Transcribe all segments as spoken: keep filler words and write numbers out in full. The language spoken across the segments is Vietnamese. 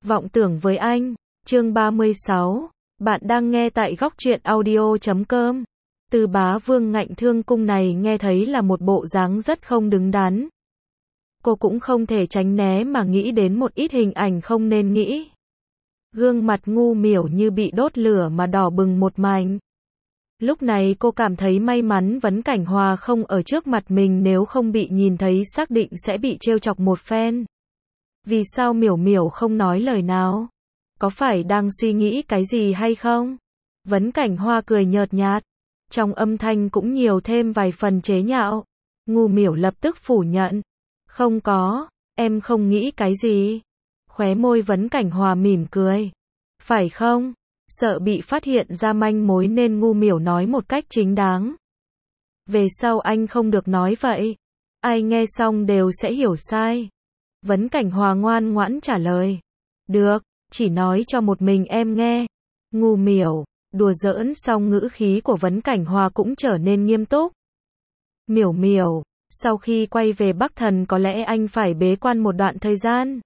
Vọng tưởng với anh, chương ba mươi sáu. Bạn đang nghe tại góc truyện audio chấm com. Từ Bá Vương Ngạnh Thương Cung này nghe thấy là một bộ dáng rất không đứng đắn. Cô cũng không thể tránh né mà nghĩ đến một ít hình ảnh không nên nghĩ. Gương mặt ngu miểu như bị đốt lửa mà đỏ bừng một mảnh. Lúc này cô cảm thấy may mắn Vấn Cảnh Hòa không ở trước mặt mình, nếu không bị nhìn thấy xác định sẽ bị trêu chọc một phen. Vì sao miểu miểu không nói lời nào? Có phải đang suy nghĩ cái gì hay không? Vấn Cảnh Hoa cười nhợt nhạt. Trong âm thanh cũng nhiều thêm vài phần chế nhạo. Ngu miểu lập tức phủ nhận. Không có, em không nghĩ cái gì. Khóe môi Vấn Cảnh Hòa mỉm cười. Phải không? Sợ bị phát hiện ra manh mối nên ngu miểu nói một cách chính đáng. Về sau anh không được nói vậy. Ai nghe xong đều sẽ hiểu sai. Vấn Cảnh Hòa ngoan ngoãn trả lời. Được, chỉ nói cho một mình em nghe. Ngu miểu, đùa giỡn xong ngữ khí của Vấn Cảnh Hòa cũng trở nên nghiêm túc. Miểu miểu, sau khi quay về Bắc Thần có lẽ anh phải bế quan một đoạn thời gian.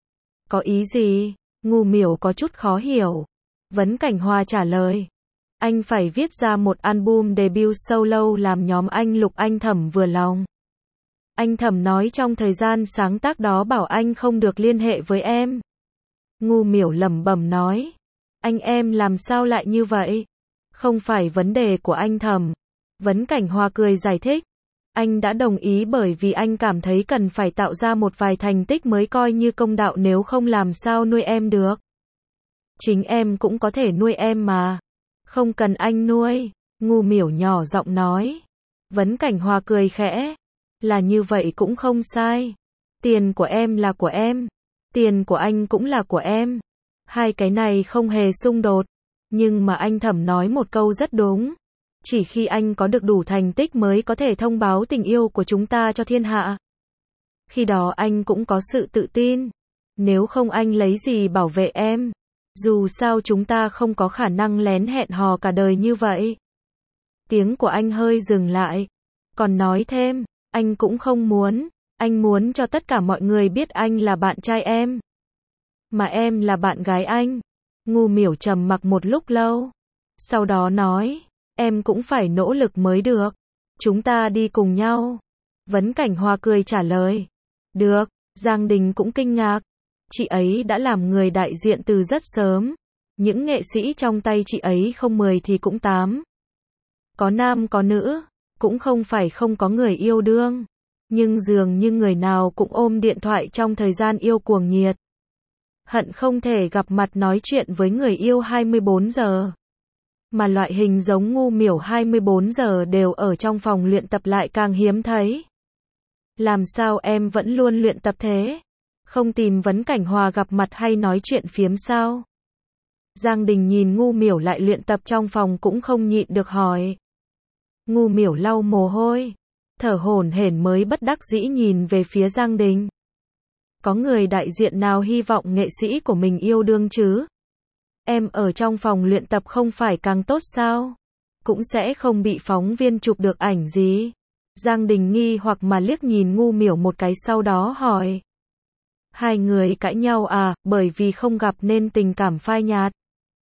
Có ý gì? Ngu miểu có chút khó hiểu. Vấn Cảnh Hòa trả lời. Anh phải viết ra một album debut solo làm nhóm anh Lục Anh Thẩm vừa lòng. Anh Thẩm nói trong thời gian sáng tác đó bảo anh không được liên hệ với em. Ngu miểu lẩm bẩm nói. Anh em làm sao lại như vậy? Không phải vấn đề của anh Thẩm. Vấn Cảnh Hòa cười giải thích. Anh đã đồng ý bởi vì anh cảm thấy cần phải tạo ra một vài thành tích mới coi như công đạo, nếu không làm sao nuôi em được. Chính em cũng có thể nuôi em mà. Không cần anh nuôi. Ngu miểu nhỏ giọng nói. Vấn Cảnh Hòa cười khẽ. Là như vậy cũng không sai. Tiền của em là của em. Tiền của anh cũng là của em. Hai cái này không hề xung đột. Nhưng mà anh Thẩm nói một câu rất đúng. Chỉ khi anh có được đủ thành tích mới có thể thông báo tình yêu của chúng ta cho thiên hạ. Khi đó anh cũng có sự tự tin. Nếu không anh lấy gì bảo vệ em. Dù sao chúng ta không có khả năng lén hẹn hò cả đời như vậy. Tiếng của anh hơi dừng lại. Còn nói thêm, anh cũng không muốn. Anh muốn cho tất cả mọi người biết anh là bạn trai em. Mà em là bạn gái anh. Ngu miểu trầm mặc một lúc lâu. Sau đó nói, em cũng phải nỗ lực mới được. Chúng ta đi cùng nhau. Vấn Cảnh Hòa cười trả lời. Được, Giang Đình cũng kinh ngạc. Chị ấy đã làm người đại diện từ rất sớm. Những nghệ sĩ trong tay chị ấy không mười thì cũng tám. Có nam có nữ, cũng không phải không có người yêu đương. Nhưng dường như người nào cũng ôm điện thoại trong thời gian yêu cuồng nhiệt. Hận không thể gặp mặt nói chuyện với người yêu hai mươi bốn giờ. Mà loại hình giống ngu miểu hai mươi bốn giờ đều ở trong phòng luyện tập lại càng hiếm thấy. Làm sao em vẫn luôn luyện tập thế? Không tìm Vấn Cảnh Hòa gặp mặt hay nói chuyện phiếm sao? Giang Đình nhìn ngu miểu lại luyện tập trong phòng cũng không nhịn được hỏi. Ngu miểu lau mồ hôi, thở hổn hển mới bất đắc dĩ nhìn về phía Giang Đình. Có người đại diện nào hy vọng nghệ sĩ của mình yêu đương chứ? Em ở trong phòng luyện tập không phải càng tốt sao? Cũng sẽ không bị phóng viên chụp được ảnh gì. Giang Đình nghi hoặc mà liếc nhìn ngu miểu một cái sau đó hỏi. Hai người cãi nhau à, bởi vì không gặp nên tình cảm phai nhạt?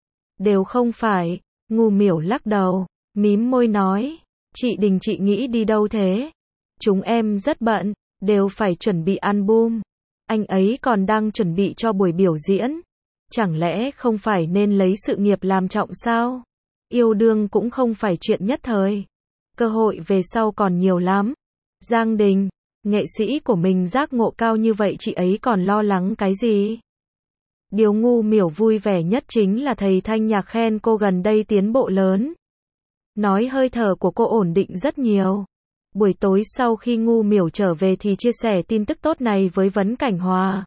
Đều không phải. Ngu miểu lắc đầu, mím môi nói. Chị Đình chị nghĩ đi đâu thế? Chúng em rất bận, đều phải chuẩn bị album. Anh ấy còn đang chuẩn bị cho buổi biểu diễn. Chẳng lẽ không phải nên lấy sự nghiệp làm trọng sao? Yêu đương cũng không phải chuyện nhất thời. Cơ hội về sau còn nhiều lắm. Giang Đình, nghệ sĩ của mình giác ngộ cao như vậy chị ấy còn lo lắng cái gì? Điều ngu miểu vui vẻ nhất chính là thầy Thanh Nhạc khen cô gần đây tiến bộ lớn. Nói hơi thở của cô ổn định rất nhiều. Buổi tối sau khi ngu miểu trở về thì chia sẻ tin tức tốt này với Vấn Cảnh Hòa.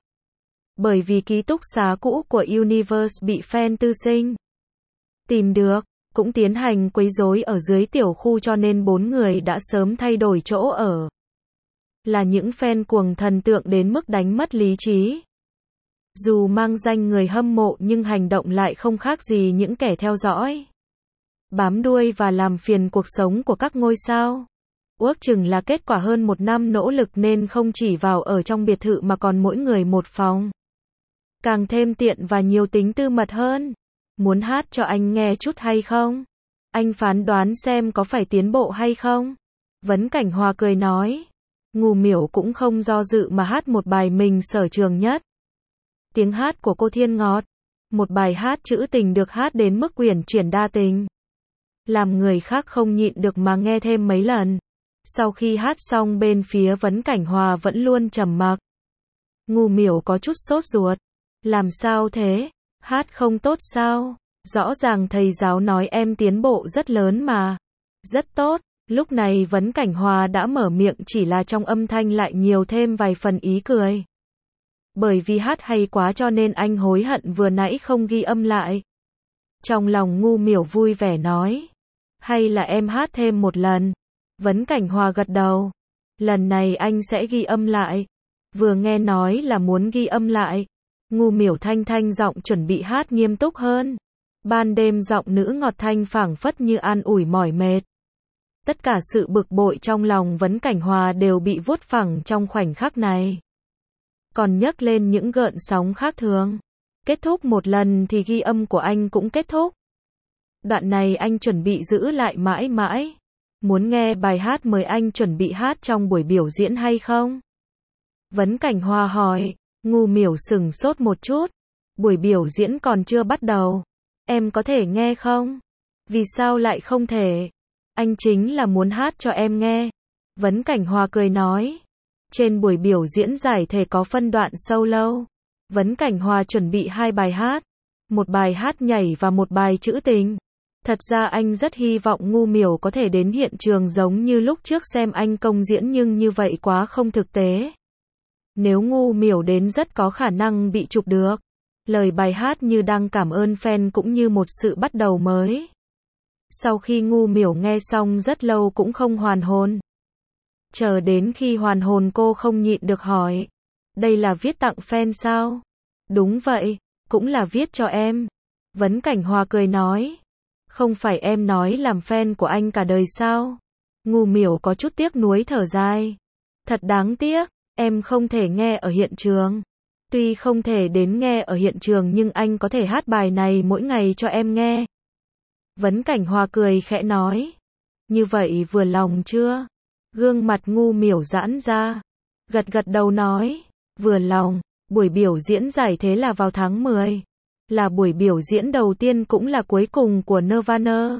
Bởi vì ký túc xá cũ của Universe bị fan tư sinh tìm được, cũng tiến hành quấy rối ở dưới tiểu khu cho nên bốn người đã sớm thay đổi chỗ ở. Là những fan cuồng thần tượng đến mức đánh mất lý trí. Dù mang danh người hâm mộ nhưng hành động lại không khác gì những kẻ theo dõi, bám đuôi và làm phiền cuộc sống của các ngôi sao. Ước chừng là kết quả hơn một năm nỗ lực nên không chỉ vào ở trong biệt thự mà còn mỗi người một phòng. càng thêm tiện và nhiều tính tư mật hơn. Muốn hát cho anh nghe chút hay không? Anh phán đoán xem có phải tiến bộ hay không? Vấn Cảnh Hòa cười nói. Ngô Miểu cũng không do dự mà hát một bài mình sở trường nhất. Tiếng hát của cô thiên ngọt. Một bài hát trữ tình được hát đến mức uyển chuyển đa tình. Làm người khác không nhịn được mà nghe thêm mấy lần. Sau khi hát xong bên phía Vấn Cảnh Hòa vẫn luôn trầm mặc. Ngô Miểu có chút sốt ruột. Làm sao thế? Hát không tốt sao? Rõ ràng thầy giáo nói em tiến bộ rất lớn mà. Rất tốt. Lúc này Vấn Cảnh Hòa đã mở miệng, chỉ là trong âm thanh lại nhiều thêm vài phần ý cười. Bởi vì hát hay quá cho nên anh hối hận vừa nãy không ghi âm lại. Trong lòng Ngô Miểu vui vẻ nói. Hay là em hát thêm một lần? Vấn Cảnh Hòa gật đầu. Lần này anh sẽ ghi âm lại. Vừa nghe nói là muốn ghi âm lại. Ngô Miểu thanh thanh giọng chuẩn bị hát nghiêm túc hơn. Ban đêm giọng nữ ngọt thanh phảng phất như an ủi mỏi mệt. Tất cả sự bực bội trong lòng Vấn Cảnh Hòa đều bị vuốt phẳng trong khoảnh khắc này. Còn nhấc lên những gợn sóng khác thường. Kết thúc một lần thì ghi âm của anh cũng kết thúc. Đoạn này anh chuẩn bị giữ lại mãi mãi. Muốn nghe bài hát mời anh chuẩn bị hát trong buổi biểu diễn hay không? Vấn Cảnh Hòa hỏi. Ngô Miểu sừng sốt một chút. Buổi biểu diễn còn chưa bắt đầu. Em có thể nghe không? Vì sao lại không thể? Anh chính là muốn hát cho em nghe. Vấn Cảnh Hòa cười nói. Trên buổi biểu diễn giải thể có phân đoạn solo. Vấn Cảnh Hòa chuẩn bị hai bài hát. Một bài hát nhảy và một bài trữ tình. Thật ra anh rất hy vọng Ngô Miểu có thể đến hiện trường giống như lúc trước xem anh công diễn, nhưng như vậy quá không thực tế. Nếu Ngô Miểu đến rất có khả năng bị chụp được. Lời bài hát như đang cảm ơn fan cũng như một sự bắt đầu mới. Sau khi Ngô Miểu nghe xong rất lâu cũng không hoàn hồn. Chờ đến khi hoàn hồn cô không nhịn được hỏi. Đây là viết tặng fan sao? Đúng vậy, cũng là viết cho em. Vấn Cảnh Hòa cười nói. Không phải em nói làm fan của anh cả đời sao? Ngô Miểu có chút tiếc nuối thở dài. Thật đáng tiếc, em không thể nghe ở hiện trường. Tuy không thể đến nghe ở hiện trường nhưng anh có thể hát bài này mỗi ngày cho em nghe. Vấn Cảnh Hòa cười khẽ nói. Như vậy vừa lòng chưa? Gương mặt Ngô Miểu giãn ra. Gật gật đầu nói. Vừa lòng. Buổi biểu diễn giải thế là vào tháng mười. Là buổi biểu diễn đầu tiên cũng là cuối cùng của Nirvana.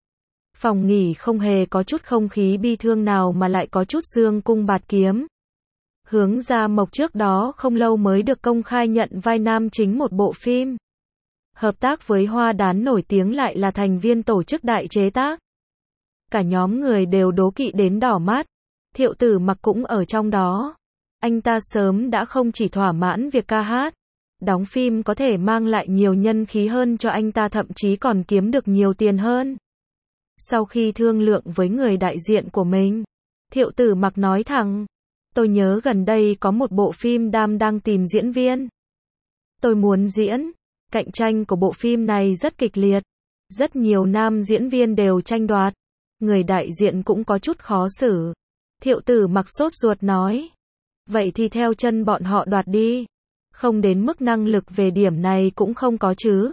Phòng nghỉ không hề có chút không khí bi thương nào mà lại có chút dương cung bạt kiếm. Hướng Gia Mộc trước đó không lâu mới được công khai nhận vai nam chính một bộ phim. Hợp tác với Hoa Đán nổi tiếng lại là thành viên tổ chức đại chế tác. Cả nhóm người đều đố kỵ đến đỏ mắt. Thiệu Tử Mặc cũng ở trong đó. Anh ta sớm đã không chỉ thỏa mãn việc ca hát. Đóng phim có thể mang lại nhiều nhân khí hơn cho anh ta, thậm chí còn kiếm được nhiều tiền hơn. Sau khi thương lượng với người đại diện của mình, Thiệu Tử Mặc nói thẳng. Tôi nhớ gần đây có một bộ phim Đam đang tìm diễn viên. Tôi muốn diễn. Cạnh tranh của bộ phim này rất kịch liệt. Rất nhiều nam diễn viên đều tranh đoạt. Người đại diện cũng có chút khó xử. Thiệu Tử Mặc sốt ruột nói. Vậy thì theo chân bọn họ đoạt đi. Không đến mức năng lực về điểm này cũng không có chứ.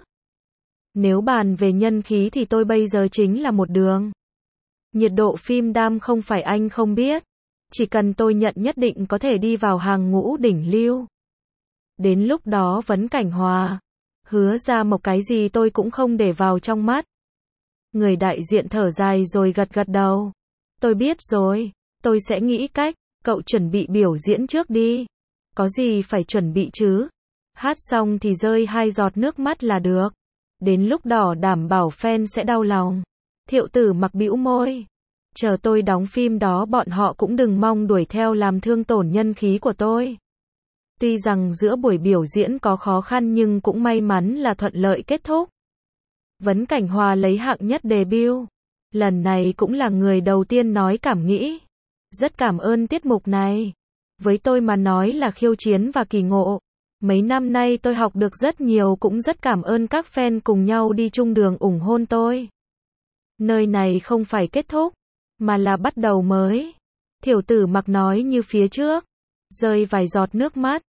Nếu bàn về nhân khí thì tôi bây giờ chính là một đường. Nhiệt độ phim Đam không phải anh không biết. Chỉ cần tôi nhận nhất định có thể đi vào hàng ngũ đỉnh lưu. Đến lúc đó Vấn Cảnh Hòa, Hứa Gia Mộc cái gì tôi cũng không để vào trong mắt. Người đại diện thở dài rồi gật gật đầu. Tôi biết rồi, tôi sẽ nghĩ cách, cậu chuẩn bị biểu diễn trước đi. Có gì phải chuẩn bị chứ? Hát xong thì rơi hai giọt nước mắt là được. Đến lúc đó đảm bảo fan sẽ đau lòng. Thiệu Tử Mặc bĩu môi. Chờ tôi đóng phim đó bọn họ cũng đừng mong đuổi theo làm thương tổn nhân khí của tôi. Tuy rằng giữa buổi biểu diễn có khó khăn nhưng cũng may mắn là thuận lợi kết thúc. Vấn Cảnh Hòa lấy hạng nhất debut. Lần này cũng là người đầu tiên nói cảm nghĩ. Rất cảm ơn tiết mục này. Với tôi mà nói là khiêu chiến và kỳ ngộ. Mấy năm nay tôi học được rất nhiều, cũng rất cảm ơn các fan cùng nhau đi chung đường ủng hộ tôi. Nơi này không phải kết thúc, mà là bắt đầu mới. Thiệu Tử Mặc nói như phía trước. Rơi vài giọt nước mắt.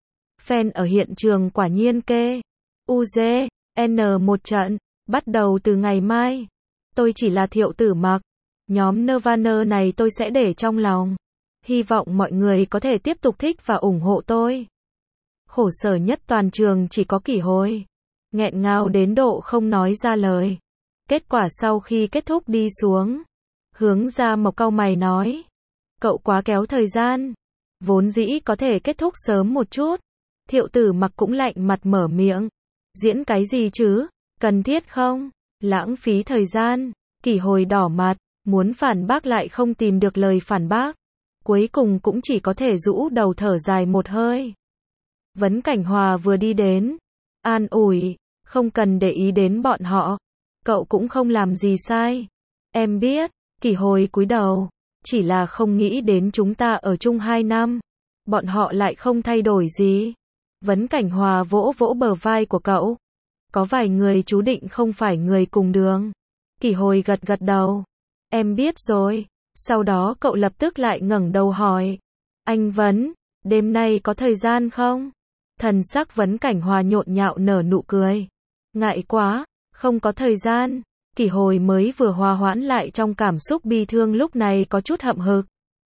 Fan ở hiện trường quả nhiên kê. u giê, en một trận. Bắt đầu từ ngày mai. Tôi chỉ là Thiệu Tử Mặc. Nhóm Nirvana này tôi sẽ để trong lòng. Hy vọng mọi người có thể tiếp tục thích và ủng hộ tôi. Khổ sở nhất toàn trường chỉ có Kỷ Hồi. Nghẹn ngào đến độ không nói ra lời. Kết quả sau khi kết thúc đi xuống. Hướng Gia Mộc cau mày nói. Cậu quá kéo thời gian. Vốn dĩ có thể kết thúc sớm một chút. Thiệu Tử Mặc cũng lạnh mặt mở miệng. Diễn cái gì chứ? Cần thiết không? Lãng phí thời gian. Kỷ Hồi đỏ mặt. Muốn phản bác lại không tìm được lời phản bác. Cuối cùng cũng chỉ có thể rũ đầu thở dài một hơi. Vấn Cảnh Hòa vừa đi đến. An ủi. Không cần để ý đến bọn họ. Cậu cũng không làm gì sai. Em biết. Kỷ Hồi cúi đầu. Chỉ là không nghĩ đến chúng ta ở chung hai năm. Bọn họ lại không thay đổi gì. Vấn Cảnh Hòa vỗ vỗ bờ vai của cậu. Có vài người chú định không phải người cùng đường. Kỷ Hồi gật gật đầu. Em biết rồi. Sau đó cậu lập tức lại ngẩng đầu hỏi. Anh Vấn, đêm nay có thời gian không? Thần sắc Vấn Cảnh Hòa nhộn nhạo nở nụ cười. Ngại quá, không có thời gian. Kỷ Hồi mới vừa hòa hoãn lại trong cảm xúc bi thương lúc này có chút hậm hực.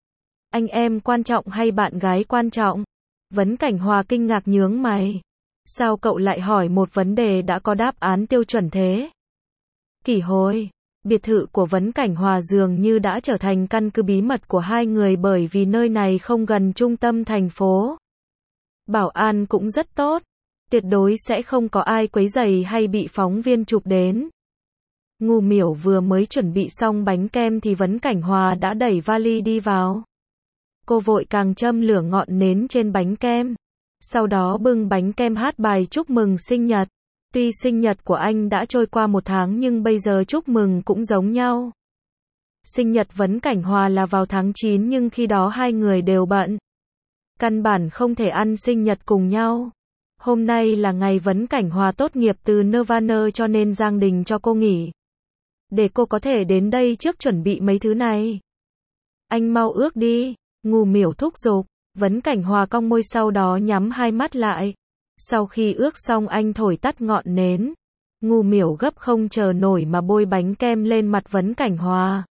Anh em quan trọng hay bạn gái quan trọng? Vấn Cảnh Hòa kinh ngạc nhướng mày. Sao cậu lại hỏi một vấn đề đã có đáp án tiêu chuẩn thế? Kỷ Hồi, biệt thự của Vấn Cảnh Hòa dường như đã trở thành căn cứ bí mật của hai người bởi vì nơi này không gần trung tâm thành phố. Bảo an cũng rất tốt. Tuyệt đối sẽ không có ai quấy rầy hay bị phóng viên chụp đến. Ngu Miểu vừa mới chuẩn bị xong bánh kem thì Vấn Cảnh Hòa đã đẩy vali đi vào. Cô vội càng châm lửa ngọn nến trên bánh kem. Sau đó bưng bánh kem hát bài chúc mừng sinh nhật. Tuy sinh nhật của anh đã trôi qua một tháng nhưng bây giờ chúc mừng cũng giống nhau. Sinh nhật Vấn Cảnh Hòa là vào tháng chín nhưng khi đó hai người đều bận. Căn bản không thể ăn sinh nhật cùng nhau. Hôm nay là ngày Vấn Cảnh Hòa tốt nghiệp từ Nirvana cho nên Giang Đình cho cô nghỉ. Để cô có thể đến đây trước chuẩn bị mấy thứ này. Anh mau ước đi. Ngu Miểu thúc giục. Vấn Cảnh Hòa cong môi sau đó nhắm hai mắt lại. Sau khi ước xong anh thổi tắt ngọn nến. Ngu Miểu gấp không chờ nổi mà bôi bánh kem lên mặt Vấn Cảnh Hòa.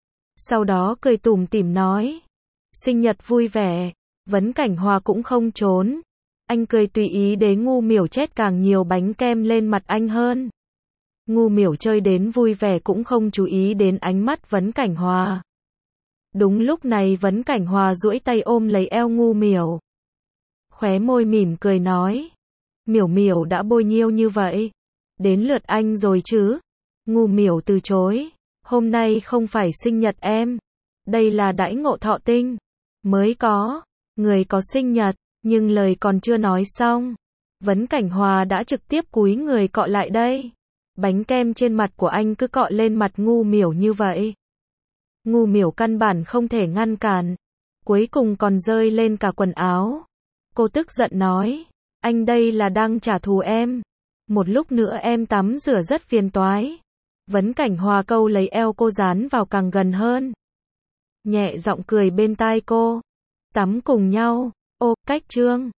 Sau đó cười tủm tỉm nói. Sinh nhật vui vẻ. Vấn Cảnh Hòa cũng không trốn. Anh cười tùy ý để Ngu Miểu chét càng nhiều bánh kem lên mặt anh hơn. Ngu Miểu chơi đến vui vẻ cũng không chú ý đến ánh mắt Vấn Cảnh Hòa. Đúng lúc này Vấn Cảnh Hòa duỗi tay ôm lấy eo Ngu Miểu. Khóe môi mỉm cười nói. Miểu Miểu đã bôi nhiêu như vậy? Đến lượt anh rồi chứ? Ngu Miểu từ chối. Hôm nay không phải sinh nhật em. Đây là đãi ngộ thọ tinh. Mới có. Người có sinh nhật. Nhưng lời còn chưa nói xong. Vấn Cảnh Hòa đã trực tiếp cúi người cọ lại đây. Bánh kem trên mặt của anh cứ cọ lên mặt Ngu Miểu như vậy. Ngu Miểu căn bản không thể ngăn cản. Cuối cùng còn rơi lên cả quần áo. Cô tức giận nói. Anh đây là đang trả thù em. Một lúc nữa em tắm rửa rất phiền toái. Vấn Cảnh Hòa câu lấy eo cô dán vào càng gần hơn. Nhẹ giọng cười bên tai cô. Tắm cùng nhau. Ô, cách trương.